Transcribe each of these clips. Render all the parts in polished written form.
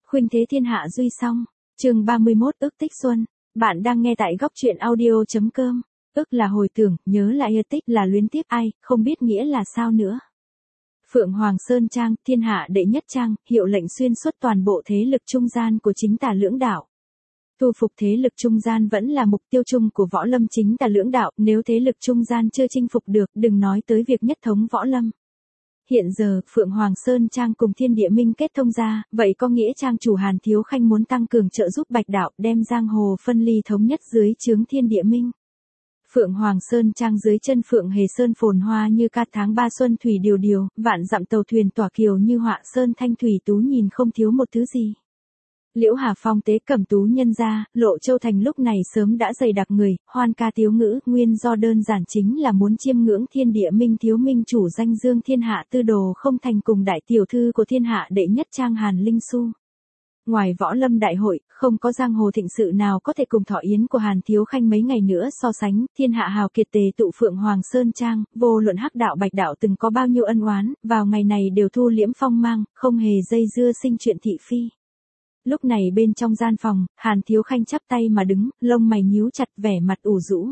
Khuynh thế thiên hạ duy song. Chương 31 ước tích xuân. Bạn đang nghe tại góc truyện audio.com. Ước là hồi tưởng, nhớ là yêu tích là luyến tiếc ai, không biết nghĩa là sao nữa. Phượng Hoàng Sơn Trang, thiên hạ đệ nhất trang, hiệu lệnh xuyên suốt toàn bộ thế lực trung gian của chính tà lưỡng đạo. Thu phục thế lực trung gian vẫn là mục tiêu chung của võ lâm chính tà lưỡng đạo, nếu thế lực trung gian chưa chinh phục được, đừng nói tới việc nhất thống võ lâm. Hiện giờ, Phượng Hoàng Sơn Trang cùng Thiên Địa Minh kết thông ra, vậy có nghĩa trang chủ Hàn Thiếu Khanh muốn tăng cường trợ giúp Bạch Đạo, đem giang hồ phân ly thống nhất dưới trướng Thiên Địa Minh. Phượng Hoàng Sơn Trang dưới chân Phượng Hề Sơn phồn hoa như ca tháng 3 xuân thủy điều điều, vạn dặm tàu thuyền tỏa kiều như họa sơn thanh thủy tú nhìn không thiếu một thứ gì. Liễu Hà Phong tế cẩm tú nhân gia, Lộ Châu Thành lúc này sớm đã dày đặc người, hoan ca tiếu ngữ, nguyên do đơn giản chính là muốn chiêm ngưỡng Thiên Địa Minh thiếu minh chủ danh dương thiên hạ tư đồ không thành cùng đại tiểu thư của thiên hạ đệ nhất trang Hàn Linh Xu. Ngoài võ lâm đại hội, không có giang hồ thịnh sự nào có thể cùng thọ yến của Hàn Thiếu Khanh mấy ngày nữa so sánh, thiên hạ hào kiệt tề tụ Phượng Hoàng Sơn Trang, vô luận hắc đạo bạch đạo từng có bao nhiêu ân oán, vào ngày này đều thu liễm phong mang, không hề dây dưa sinh chuyện thị phi. Lúc này bên trong gian phòng, Hàn Thiếu Khanh chắp tay mà đứng, lông mày nhíu chặt vẻ mặt ủ rũ.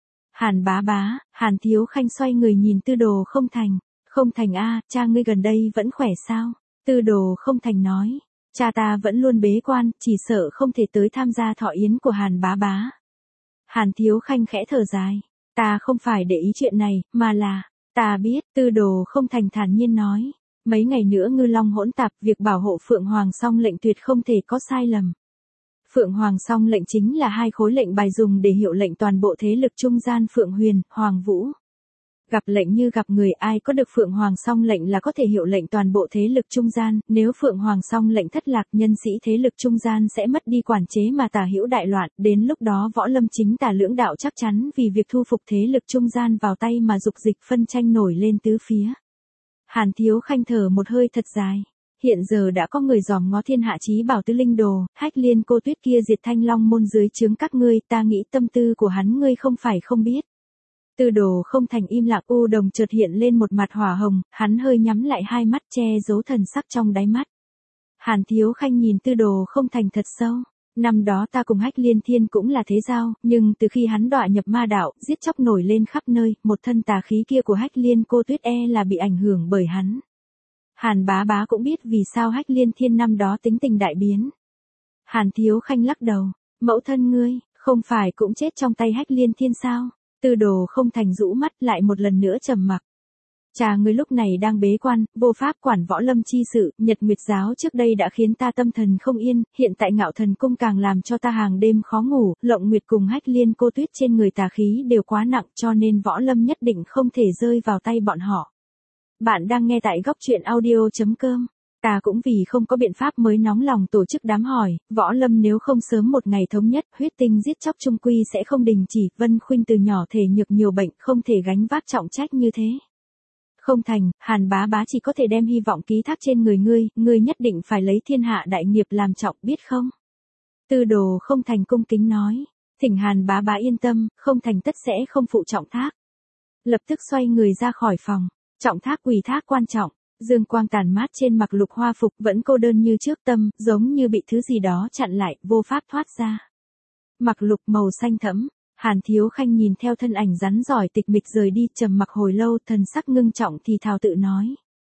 Hàn bá bá, Hàn Thiếu Khanh xoay người nhìn Tư Đồ không thành. Không thành a, cha ngươi gần đây vẫn khỏe sao? Tư Đồ không thành nói. Cha ta vẫn luôn bế quan, chỉ sợ không thể tới tham gia thọ yến của Hàn bá bá. Hàn Thiếu Khanh khẽ thở dài. Ta không phải để ý chuyện này, mà là, ta biết, Tư Đồ không thành thản nhiên nói. Mấy ngày nữa ngư long hỗn tạp, việc bảo hộ Phượng Hoàng song lệnh tuyệt không thể có sai lầm. Phượng Hoàng song lệnh chính là hai khối lệnh bài dùng để hiệu lệnh toàn bộ thế lực trung gian Phượng Huyền, Hoàng Vũ. Gặp lệnh như gặp người, ai có được Phượng Hoàng song lệnh là có thể hiệu lệnh toàn bộ thế lực trung gian, nếu Phượng Hoàng song lệnh thất lạc, nhân sĩ thế lực trung gian sẽ mất đi quản chế mà tà hữu đại loạn, đến lúc đó võ lâm chính tà lưỡng đạo chắc chắn vì việc thu phục thế lực trung gian vào tay mà dục dịch phân tranh nổi lên tứ phía. Hàn Thiếu Khanh thở một hơi thật dài. Hiện giờ đã có người dòm ngó thiên hạ chí bảo tứ linh đồ, Hách Liên cô tuyết kia diệt Thanh Long môn dưới trướng các ngươi, ta nghĩ tâm tư của hắn ngươi không phải không biết. Tư Đồ không thành im lặng, u đồng chợt hiện lên một mặt hỏa hồng, hắn hơi nhắm lại hai mắt che giấu thần sắc trong đáy mắt. Hàn Thiếu Khanh nhìn Tư Đồ không thành thật sâu. Năm đó ta cùng Hách Liên Thiên cũng là thế giao, nhưng từ khi hắn đọa nhập ma đạo, giết chóc nổi lên khắp nơi, một thân tà khí kia của Hách Liên cô tuyết là bị ảnh hưởng bởi hắn. Hàn bá bá cũng biết vì sao Hách Liên Thiên năm đó tính tình đại biến. Hàn Thiếu Khanh lắc đầu, mẫu thân ngươi, không phải cũng chết trong tay Hách Liên Thiên sao? Tư Đồ không thành rũ mắt lại một lần nữa trầm mặc. Cha ngươi lúc này đang bế quan, vô pháp quản võ lâm chi sự, Nhật Nguyệt giáo trước đây đã khiến ta tâm thần không yên, hiện tại Ngạo Thần cung càng làm cho ta hàng đêm khó ngủ, Lộng Nguyệt cùng Hách Liên cô tuyết trên người tà khí đều quá nặng cho nên võ lâm nhất định không thể rơi vào tay bọn họ. Bạn đang nghe tại góc truyện audio.com. Ta cũng vì không có biện pháp mới nóng lòng tổ chức đám hỏi, võ lâm nếu không sớm một ngày thống nhất, huyết tinh giết chóc trung quy sẽ không đình chỉ, Vân Khuynh từ nhỏ thể nhược nhiều bệnh, không thể gánh vác trọng trách như thế. Không thành, Hàn bá bá chỉ có thể đem hy vọng ký thác trên người ngươi nhất định phải lấy thiên hạ đại nghiệp làm trọng, biết không? Tư Đồ không thành cung kính nói, thỉnh Hàn bá bá yên tâm, không thành tất sẽ không phụ trọng thác. Lập tức xoay người ra khỏi phòng, trọng thác quỳ thác quan trọng. Dương quang tàn mát trên mặc lục hoa phục vẫn cô đơn như trước, tâm, giống như bị thứ gì đó chặn lại, vô pháp thoát ra. Mặc lục màu xanh thẫm, Hàn Thiếu Khanh nhìn theo thân ảnh rắn giỏi tịch mịch rời đi, trầm mặc hồi lâu, thần sắc ngưng trọng thì thào tự nói.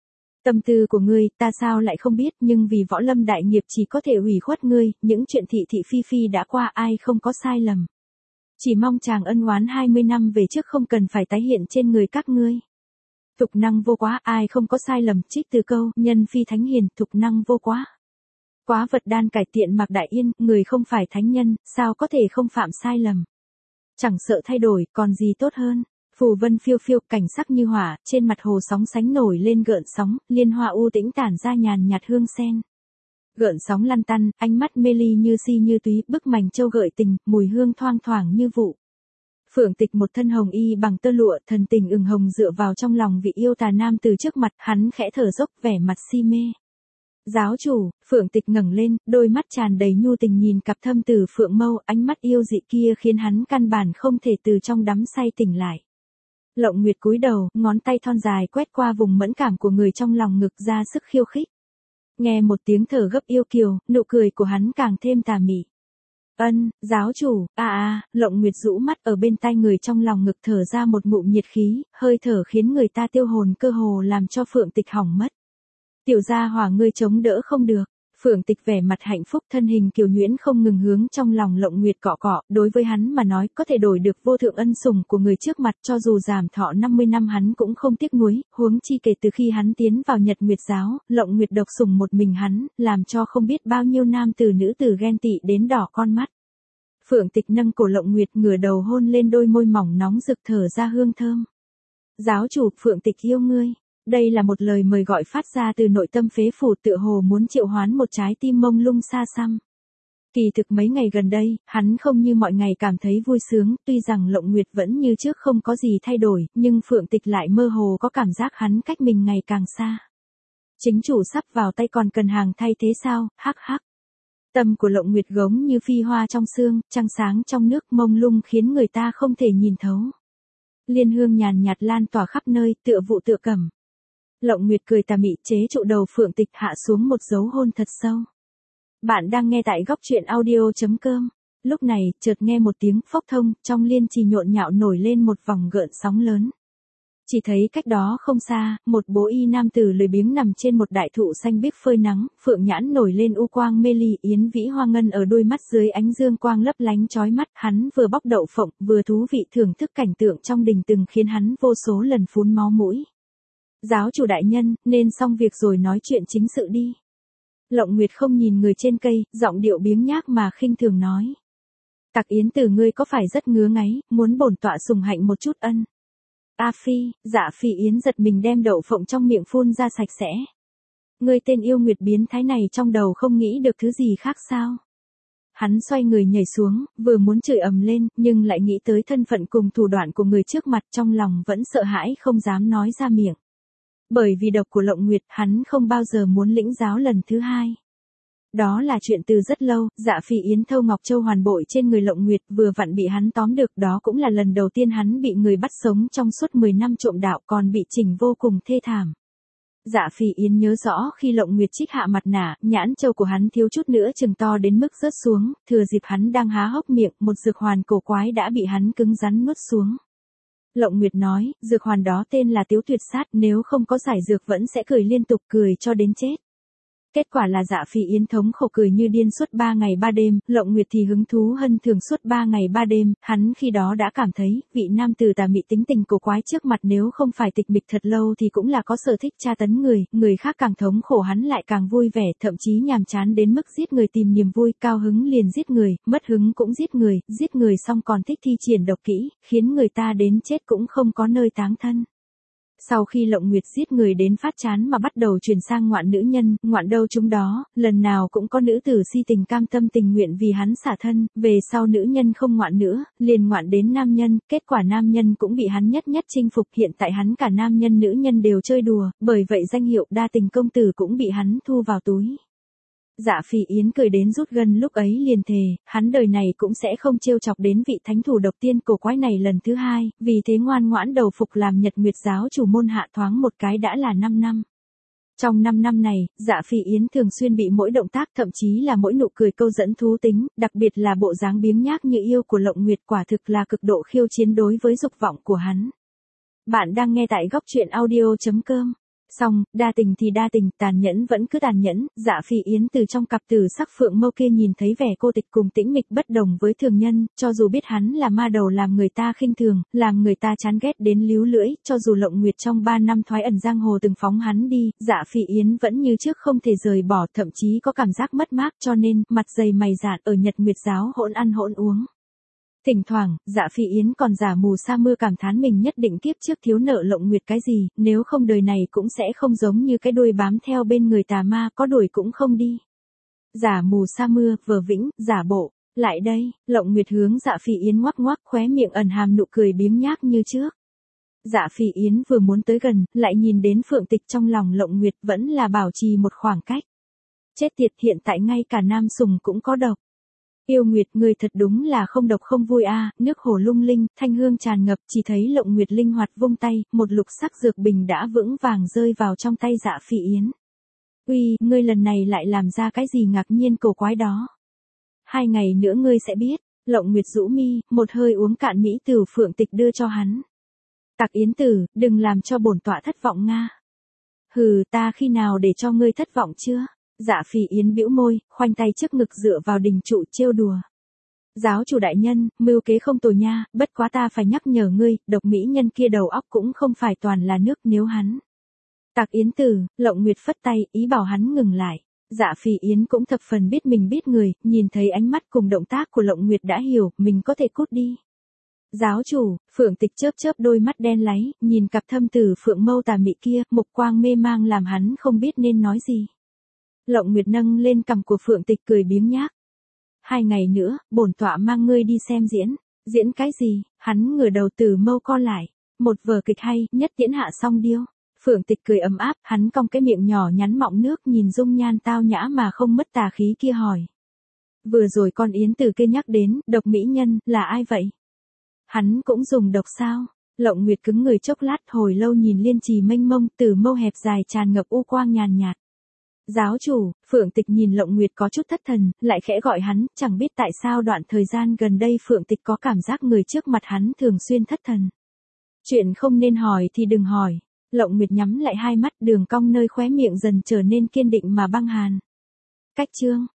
Tâm tư của ngươi, ta sao lại không biết, nhưng vì võ lâm đại nghiệp chỉ có thể hủy khuất ngươi, những chuyện thị thị phi phi đã qua ai không có sai lầm. Chỉ mong chàng ân oán 20 năm về trước không cần phải tái hiện trên người các ngươi. Thục năng vô quá, ai không có sai lầm, trích từ câu, nhân phi thánh hiền, thục năng vô quá. Quá vật đan cải tiện Mạc Đại Yên, người không phải thánh nhân, sao có thể không phạm sai lầm. Chẳng sợ thay đổi, còn gì tốt hơn. Phù vân phiêu phiêu, cảnh sắc như hỏa, trên mặt hồ sóng sánh nổi lên gợn sóng, liên hoa u tĩnh tản ra nhàn nhạt hương sen. Gợn sóng lăn tăn, ánh mắt mê ly như si như túy, bức mảnh châu gợi tình, mùi hương thoang thoảng như vụ. Phượng Tịch một thân hồng y bằng tơ lụa, thần tình ửng hồng dựa vào trong lòng vị yêu tà nam từ trước mặt, hắn khẽ thở dốc, vẻ mặt si mê. Giáo chủ, Phượng Tịch ngẩng lên, đôi mắt tràn đầy nhu tình nhìn cặp thâm tử Phượng Mâu, ánh mắt yêu dị kia khiến hắn căn bản không thể từ trong đắm say tỉnh lại. Lộng Nguyệt cúi đầu, ngón tay thon dài quét qua vùng mẫn cảm của người trong lòng ngực ra sức khiêu khích. Nghe một tiếng thở gấp yêu kiều, nụ cười của hắn càng thêm tà mị. Giáo chủ, Lộng Nguyệt rũ mắt ở bên tai người trong lòng ngực thở ra một ngụm nhiệt khí, hơi thở khiến người ta tiêu hồn cơ hồ làm cho Phượng Tịch hỏng mất. Tiểu gia hỏa ngươi chống đỡ không được. Phượng Tịch vẻ mặt hạnh phúc, thân hình kiều nhuyễn không ngừng hướng trong lòng Lộng Nguyệt cọ cọ, đối với hắn mà nói có thể đổi được vô thượng ân sủng của người trước mặt, cho dù giảm thọ 50 năm hắn cũng không tiếc nuối, huống chi kể từ khi hắn tiến vào Nhật Nguyệt giáo, Lộng Nguyệt độc sủng một mình hắn, làm cho không biết bao nhiêu nam tử nữ tử ghen tị đến đỏ con mắt. Phượng Tịch nâng cổ Lộng Nguyệt, ngửa đầu hôn lên đôi môi mỏng nóng rực thở ra hương thơm. Giáo chủ, Phượng Tịch yêu ngươi. Đây là một lời mời gọi phát ra từ nội tâm phế phủ, tựa hồ muốn triệu hoán một trái tim mông lung xa xăm. Kỳ thực mấy ngày gần đây, hắn không như mọi ngày cảm thấy vui sướng, tuy rằng Lộng Nguyệt vẫn như trước không có gì thay đổi, nhưng Phượng Tịch lại mơ hồ có cảm giác hắn cách mình ngày càng xa. Chính chủ sắp vào tay còn cần hàng thay thế sao, hắc hắc. Tâm của Lộng Nguyệt gống như phi hoa trong sương, trăng sáng trong nước, mông lung khiến người ta không thể nhìn thấu. Liên hương nhàn nhạt lan tỏa khắp nơi, tựa vụ tựa cẩm. Lộng Nguyệt cười tà mị chế trụ đầu Phượng Tịch, hạ xuống một dấu hôn thật sâu. Bạn đang nghe tại góc truyện audio.com. Lúc này, chợt nghe một tiếng phốc thông, trong liên trì nhộn nhạo nổi lên một vòng gợn sóng lớn. Chỉ thấy cách đó không xa, một bố y nam tử lười biếng nằm trên một đại thụ xanh biếc phơi nắng, phượng nhãn nổi lên u quang mê ly, yến vĩ hoa ngân ở đôi mắt dưới ánh dương quang lấp lánh chói mắt, hắn vừa bóc đậu phộng, vừa thú vị thưởng thức cảnh tượng trong đình từng khiến hắn vô số lần phun máu mũi. Giáo chủ đại nhân, nên xong việc rồi nói chuyện chính sự đi. Lộng Nguyệt không nhìn người trên cây, giọng điệu biếng nhác mà khinh thường nói. Tặc Yến Tử ngươi có phải rất ngứa ngáy, muốn bổn tọa sủng hạnh một chút ân? Dạ Phi Yến giật mình đem đậu phộng trong miệng phun ra sạch sẽ. Ngươi tên yêu nguyệt biến thái này trong đầu không nghĩ được thứ gì khác sao? Hắn xoay người nhảy xuống, vừa muốn chửi ầm lên, nhưng lại nghĩ tới thân phận cùng thủ đoạn của người trước mặt, trong lòng vẫn sợ hãi không dám nói ra miệng. Bởi vì độc của Lộng Nguyệt, hắn không bao giờ muốn lĩnh giáo lần thứ hai. Đó là chuyện từ rất lâu, Dạ Phi Yến thâu Ngọc Châu hoàn bội trên người Lộng Nguyệt vừa vặn bị hắn tóm được, đó cũng là lần đầu tiên hắn bị người bắt sống trong suốt 10 năm trộm đạo, còn bị chỉnh vô cùng thê thảm. Dạ Phi Yến nhớ rõ khi Lộng Nguyệt trích hạ mặt nạ, nhãn châu của hắn thiếu chút nữa chừng to đến mức rớt xuống, thừa dịp hắn đang há hốc miệng, một dược hoàn cổ quái đã bị hắn cứng rắn nuốt xuống. Lộng Nguyệt nói, dược hoàn đó tên là Tiếu Tuyệt Sát, nếu không có giải dược vẫn sẽ cười liên tục, cười cho đến chết. Kết quả là Dạ Phi Yến thống khổ cười như điên suốt 3 ngày 3 đêm, Lộng Nguyệt thì hứng thú hân thường suốt 3 ngày 3 đêm, hắn khi đó đã cảm thấy, vị nam tử tà mị tính tình cổ quái trước mặt nếu không phải tịch mịch thật lâu thì cũng là có sở thích tra tấn người khác càng thống khổ hắn lại càng vui vẻ, thậm chí nhàm chán đến mức giết người tìm niềm vui, cao hứng liền giết người, mất hứng cũng giết người xong còn thích thi triển độc kỹ, khiến người ta đến chết cũng không có nơi táng thân. Sau khi Lộng Nguyệt giết người đến phát chán mà bắt đầu chuyển sang ngoạn nữ nhân, ngoạn đâu chúng đó, lần nào cũng có nữ tử si tình cam tâm tình nguyện vì hắn xả thân, về sau nữ nhân không ngoạn nữa, liền ngoạn đến nam nhân, kết quả nam nhân cũng bị hắn nhất nhất chinh phục, hiện tại hắn cả nam nhân nữ nhân đều chơi đùa, bởi vậy danh hiệu đa tình công tử cũng bị hắn thu vào túi. Dạ Phi Yến cười đến rút gân, lúc ấy liền thề, hắn đời này cũng sẽ không trêu chọc đến vị thánh thủ độc tiên cổ quái này lần thứ hai, vì thế ngoan ngoãn đầu phục làm Nhật Nguyệt giáo chủ môn hạ, thoáng một cái đã là 5 năm. Trong 5 năm này, Dạ Phi Yến thường xuyên bị mỗi động tác, thậm chí là mỗi nụ cười câu dẫn thú tính, đặc biệt là bộ dáng biếng nhác như yêu của Lộng Nguyệt, quả thực là cực độ khiêu chiến đối với dục vọng của hắn. Bạn đang nghe tại góc truyện audio.com. Xong, đa tình thì đa tình, tàn nhẫn vẫn cứ tàn nhẫn, Dạ Phi Yến từ trong cặp tử sắc phượng mâu kia nhìn thấy vẻ cô tịch cùng tĩnh mịch bất đồng với thường nhân, cho dù biết hắn là ma đầu làm người ta khinh thường, làm người ta chán ghét đến líu lưỡi, cho dù Lộng Nguyệt trong 3 năm thoái ẩn giang hồ từng phóng hắn đi, Dạ Phi Yến vẫn như trước không thể rời bỏ, thậm chí có cảm giác mất mát, cho nên, mặt dày mày dạn ở Nhật Nguyệt giáo hỗn ăn hỗn uống. Thỉnh thoảng, Dạ Phi Yến còn giả mù sa mưa cảm thán mình nhất định kiếp trước thiếu nợ Lộng Nguyệt cái gì, nếu không đời này cũng sẽ không giống như cái đuôi bám theo bên người tà ma, có đuổi cũng không đi. Giả mù sa mưa, vờ vĩnh, giả bộ, lại đây, Lộng Nguyệt hướng Dạ Phi Yến ngoắc ngoắc khóe miệng ẩn hàm nụ cười biếng nhác như trước. Dạ Phi Yến vừa muốn tới gần, lại nhìn đến Phượng Tịch trong lòng Lộng Nguyệt vẫn là bảo trì một khoảng cách. Chết tiệt, hiện tại ngay cả nam sùng cũng có độc. Yêu Nguyệt, người thật đúng là không độc không vui a. Nước hồ lung linh, thanh hương tràn ngập, chỉ thấy Lộng Nguyệt linh hoạt vung tay, một lục sắc dược bình đã vững vàng rơi vào trong tay Dạ Phi Yến. Uy, ngươi lần này lại làm ra cái gì ngạc nhiên cổ quái đó. 2 ngày nữa ngươi sẽ biết. Lộng Nguyệt rũ mi, một hơi uống cạn mỹ tử Phượng Tịch đưa cho hắn. Tặc Yến Tử, đừng làm cho bổn tọa thất vọng nga. Hừ, ta khi nào để cho ngươi thất vọng chưa? Dạ Phỉ Yến bĩu môi, khoanh tay trước ngực dựa vào đình trụ trêu đùa. Giáo chủ đại nhân, mưu kế không tồi nha, bất quá ta phải nhắc nhở ngươi, độc mỹ nhân kia đầu óc cũng không phải toàn là nước nếu hắn. Tặc Yến Tử, Lộng Nguyệt phất tay, ý bảo hắn ngừng lại. Dạ Phỉ Yến cũng thập phần biết mình biết người, nhìn thấy ánh mắt cùng động tác của Lộng Nguyệt đã hiểu, mình có thể cút đi. Giáo chủ, Phượng Tịch chớp chớp đôi mắt đen láy, nhìn cặp thâm tử phượng mâu tà mị kia, mục quang mê mang làm hắn không biết nên nói gì. Lộng Nguyệt nâng lên cằm của Phượng Tịch cười biếng nhác. 2 ngày nữa, bổn tọa mang ngươi đi xem diễn. Diễn cái gì? Hắn ngửa đầu từ mâu co lại. Một vở kịch hay, nhất tiễn hạ song điêu. Phượng Tịch cười ấm áp, hắn cong cái miệng nhỏ nhắn mọng nước nhìn dung nhan tao nhã mà không mất tà khí kia hỏi. Vừa rồi con Yến Tử kia nhắc đến, độc mỹ nhân, là ai vậy? Hắn cũng dùng độc sao? Lộng Nguyệt cứng người chốc lát hồi lâu nhìn liên trì mênh mông từ mâu hẹp dài tràn ngập u quang nhàn nhạt. Giáo chủ, Phượng Tịch nhìn Lộng Nguyệt có chút thất thần, lại khẽ gọi hắn, chẳng biết tại sao đoạn thời gian gần đây Phượng Tịch có cảm giác người trước mặt hắn thường xuyên thất thần. Chuyện không nên hỏi thì đừng hỏi. Lộng Nguyệt nhắm lại hai mắt, đường cong nơi khóe miệng dần trở nên kiên định mà băng hàn. Cách chương